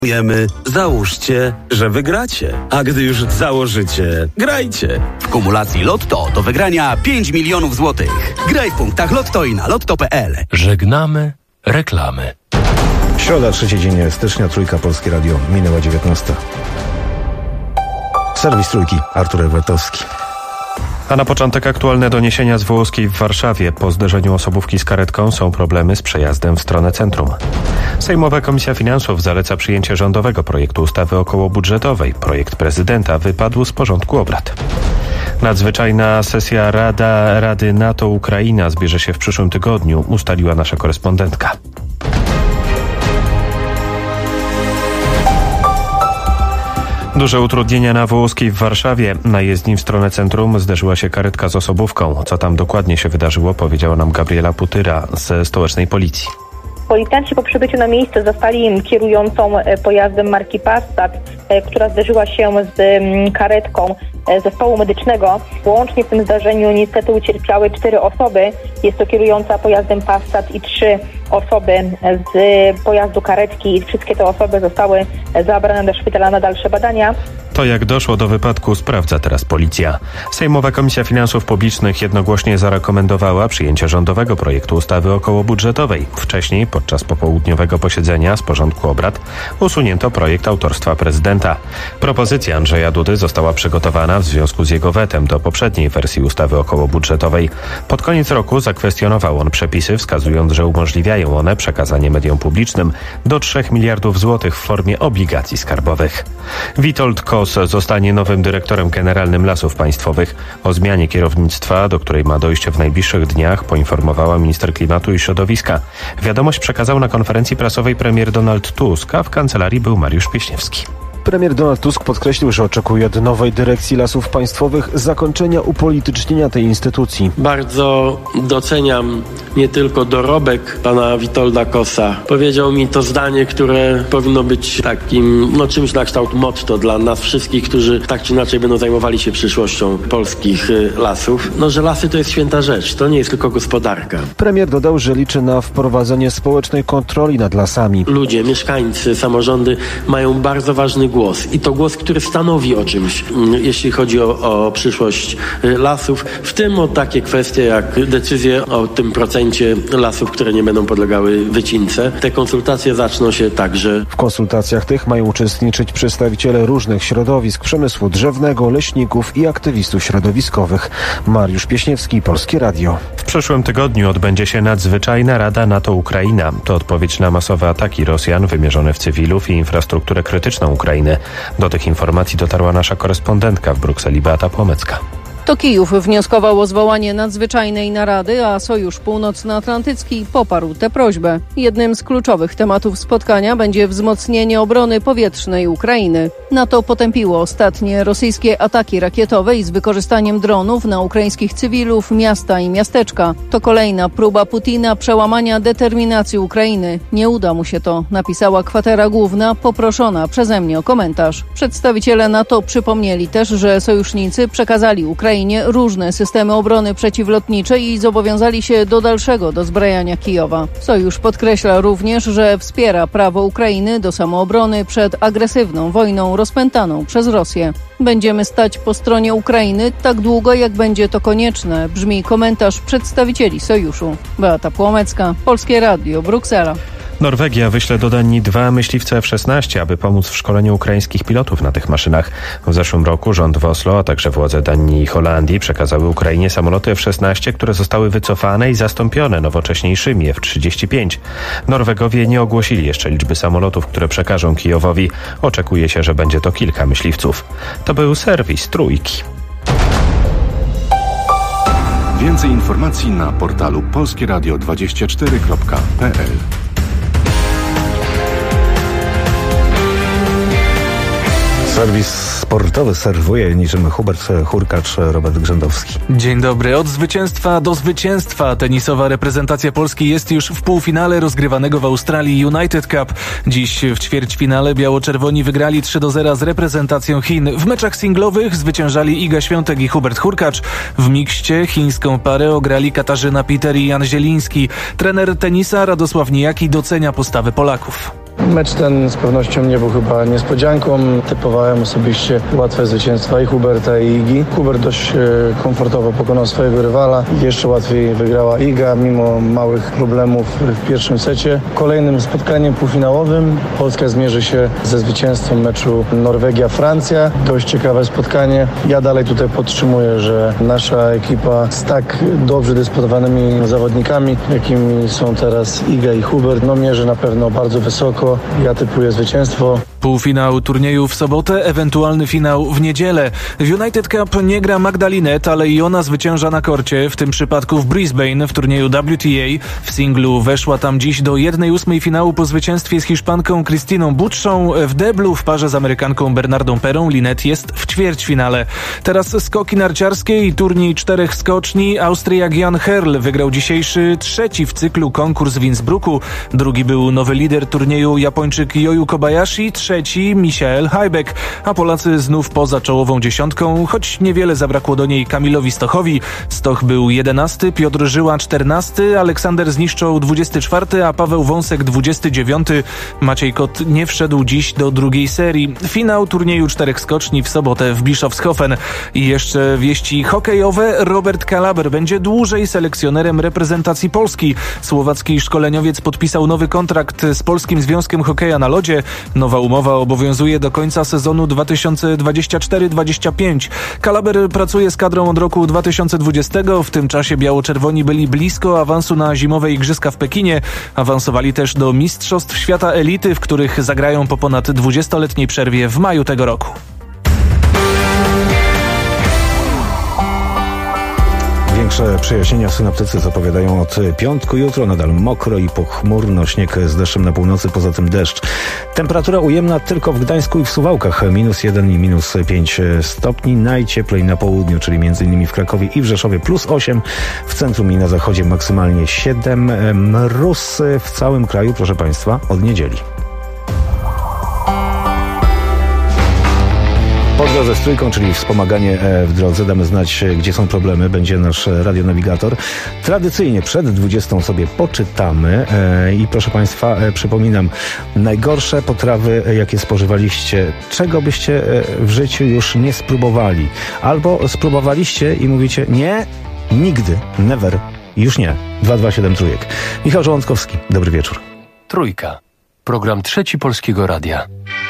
Załóżcie, że wygracie. A gdy już założycie, grajcie. W kumulacji Lotto do wygrania 5 milionów złotych. Graj w punktach Lotto i na lotto.pl. Żegnamy reklamy. Środa, 3 dzień stycznia, Trójka, Polskie Radio, minęła 19. Serwis Trójki, Artur Ewetowski. A na początek aktualne doniesienia z Wołoskiej w Warszawie. Po zderzeniu osobówki z karetką są problemy z przejazdem w stronę centrum. Sejmowa Komisja Finansów zaleca przyjęcie rządowego projektu ustawy okołobudżetowej. Projekt prezydenta wypadł z porządku obrad. Nadzwyczajna sesja Rady NATO-Ukraina zbierze się w przyszłym tygodniu, ustaliła nasza korespondentka. Duże utrudnienia na Wołoskiej w Warszawie. Na jezdni w stronę centrum zderzyła się karetka z osobówką. Co tam dokładnie się wydarzyło, powiedziała nam Gabriela Putyra ze stołecznej policji. Policjanci po przybyciu na miejsce zastali kierującą pojazdem marki Passat, która zderzyła się z karetką zespołu medycznego. Łącznie w tym zdarzeniu niestety ucierpiały 4 osoby. Jest to kierująca pojazdem Passat i 3 osoby z pojazdu karetki. Wszystkie te osoby zostały zabrane do szpitala na dalsze badania. To jak doszło do wypadku, sprawdza teraz policja. Sejmowa Komisja Finansów Publicznych jednogłośnie zarekomendowała przyjęcie rządowego projektu ustawy okołobudżetowej. Wcześniej, podczas popołudniowego posiedzenia z porządku obrad, usunięto projekt autorstwa prezydenta. Propozycja Andrzeja Dudy została przygotowana w związku z jego wetem do poprzedniej wersji ustawy okołobudżetowej. Pod koniec roku zakwestionował on przepisy, wskazując, że umożliwiają one przekazanie mediom publicznym do 3 miliardów złotych w formie obligacji skarbowych. Witold Kos zostanie nowym dyrektorem generalnym Lasów Państwowych. O zmianie kierownictwa, do której ma dojść w najbliższych dniach, poinformowała minister klimatu i środowiska. Wiadomość przekazał na konferencji prasowej premier Donald Tusk, a w kancelarii był Mariusz Pieśniewski. Premier Donald Tusk podkreślił, że oczekuje od nowej dyrekcji Lasów Państwowych zakończenia upolitycznienia tej instytucji. Bardzo doceniam nie tylko dorobek pana Witolda Kosa. Powiedział mi to zdanie, które powinno być takim, czymś na kształt motto dla nas wszystkich, którzy tak czy inaczej będą zajmowali się przyszłością polskich lasów. Że lasy to jest święta rzecz, to nie jest tylko gospodarka. Premier dodał, że liczy na wprowadzenie społecznej kontroli nad lasami. Ludzie, mieszkańcy, samorządy mają bardzo ważny głos i to głos, który stanowi o czymś, jeśli chodzi o przyszłość lasów, w tym o takie kwestie jak decyzje o tym procencie lasów, które nie będą podlegały wycince. Te konsultacje zaczną się także. W konsultacjach tych mają uczestniczyć przedstawiciele różnych środowisk, przemysłu drzewnego, leśników i aktywistów środowiskowych. Mariusz Pieśniewski, Polskie Radio. W przyszłym tygodniu odbędzie się nadzwyczajna Rada NATO-Ukraina. To odpowiedź na masowe ataki Rosjan wymierzone w cywilów i infrastrukturę krytyczną Ukrainy. Do tych informacji dotarła nasza korespondentka w Brukseli, Beata Płomecka. To Kijów wnioskował o zwołanie nadzwyczajnej narady, a Sojusz Północnoatlantycki poparł tę prośbę. Jednym z kluczowych tematów spotkania będzie wzmocnienie obrony powietrznej Ukrainy. NATO potępiło ostatnie rosyjskie ataki rakietowe i z wykorzystaniem dronów na ukraińskich cywilów, miasta i miasteczka. To kolejna próba Putina przełamania determinacji Ukrainy. Nie uda mu się to, napisała kwatera główna, poproszona przeze mnie o komentarz. Przedstawiciele NATO przypomnieli też, że sojusznicy przekazali Ukrainie różne systemy obrony przeciwlotniczej i zobowiązali się do dalszego dozbrajania Kijowa. Sojusz podkreśla również, że wspiera prawo Ukrainy do samoobrony przed agresywną wojną rozpętaną przez Rosję. Będziemy stać po stronie Ukrainy tak długo, jak będzie to konieczne, brzmi komentarz przedstawicieli sojuszu. Beata Płomecka, Polskie Radio, Bruksela. Norwegia wyśle do Danii 2 myśliwce F-16, aby pomóc w szkoleniu ukraińskich pilotów na tych maszynach. W zeszłym roku rząd w Oslo, a także władze Danii i Holandii przekazały Ukrainie samoloty F-16, które zostały wycofane i zastąpione nowocześniejszymi F-35. Norwegowie nie ogłosili jeszcze liczby samolotów, które przekażą Kijowowi. Oczekuje się, że będzie to kilka myśliwców. To był serwis Trójki. Więcej informacji na portalu polskieradio24.pl. Serwis sportowy serwuje niczym Hubert Hurkacz, Robert Grzędowski. Dzień dobry. Od zwycięstwa do zwycięstwa. Tenisowa reprezentacja Polski jest już w półfinale rozgrywanego w Australii United Cup. Dziś w ćwierćfinale biało-czerwoni wygrali 3-0 z reprezentacją Chin. W meczach singlowych zwyciężali Iga Świątek i Hubert Hurkacz. W mikście chińską parę ograli Katarzyna Peter i Jan Zieliński. Trener tenisa Radosław Nijaki docenia postawę Polaków. Mecz ten z pewnością nie był chyba niespodzianką. Typowałem osobiście łatwe zwycięstwa i Huberta, i Igi. Hubert dość komfortowo pokonał swojego rywala. Jeszcze łatwiej wygrała Iga, mimo małych problemów w pierwszym secie. Kolejnym spotkaniem półfinałowym Polska zmierzy się ze zwycięstwem meczu Norwegia-Francja. Dość ciekawe spotkanie. Ja dalej tutaj podtrzymuję, że nasza ekipa z tak dobrze dysponowanymi zawodnikami, jakimi są teraz Iga i Hubert, mierzy na pewno bardzo wysoko. Ja typuję zwycięstwo. Półfinał turnieju w sobotę, ewentualny finał w niedzielę. W United Cup nie gra Magdalinet, ale i ona zwycięża na korcie, w tym przypadku w Brisbane w turnieju WTA. W singlu weszła tam dziś do 1/8 finału po zwycięstwie z Hiszpanką Christiną Butszą. W deblu w parze z Amerykanką Bernardą Perą Linette jest w ćwierćfinale. Teraz skoki narciarskie i turniej 4 skoczni. Austriak Jan Herl wygrał dzisiejszy 3. w cyklu konkurs w Innsbrucku. Drugi był nowy lider turnieju Japończyk Yoyu Kobayashi, 3. Michael Hajbek, a Polacy znów poza czołową dziesiątką, choć niewiele zabrakło do niej Kamilowi Stochowi. Stoch był 11, Piotr Żyła 14, Aleksander Zniszczoł 24, a Paweł Wąsek 29. Maciej Kot nie wszedł dziś do drugiej serii. Finał turnieju 4 skoczni w sobotę w Bischofshofen. I jeszcze wieści hokejowe. Robert Kalaber będzie dłużej selekcjonerem reprezentacji Polski. Słowacki szkoleniowiec podpisał nowy kontrakt z Polskim Związkiem Hokeja na Lodzie. Nowa umowa obowiązuje do końca sezonu 2024-25. Kalaber pracuje z kadrą od roku 2020. W tym czasie biało-czerwoni byli blisko awansu na zimowe igrzyska w Pekinie. Awansowali też do Mistrzostw Świata Elity, w których zagrają po ponad 20-letniej przerwie w maju tego roku. Większe przejaśnienia synoptycy zapowiadają od piątku. Jutro nadal mokro i pochmurno, śnieg z deszczem na północy, poza tym deszcz. Temperatura ujemna tylko w Gdańsku i w Suwałkach, -1 i -5 stopni. Najcieplej na południu, czyli m.in. w Krakowie i w Rzeszowie, +8. W centrum i na zachodzie maksymalnie 7. Mróz w całym kraju, proszę Państwa, od niedzieli. Po drodze z Trójką, czyli wspomaganie w drodze, damy znać, gdzie są problemy, będzie nasz radionawigator. Tradycyjnie przed 20 sobie poczytamy i proszę Państwa, przypominam, najgorsze potrawy, jakie spożywaliście, czego byście w życiu już nie spróbowali. Albo spróbowaliście i mówicie nie, nigdy, never, już nie. 227 Trójek. Michał Żołądkowski, dobry wieczór. Trójka. Program Trzeci Polskiego Radia.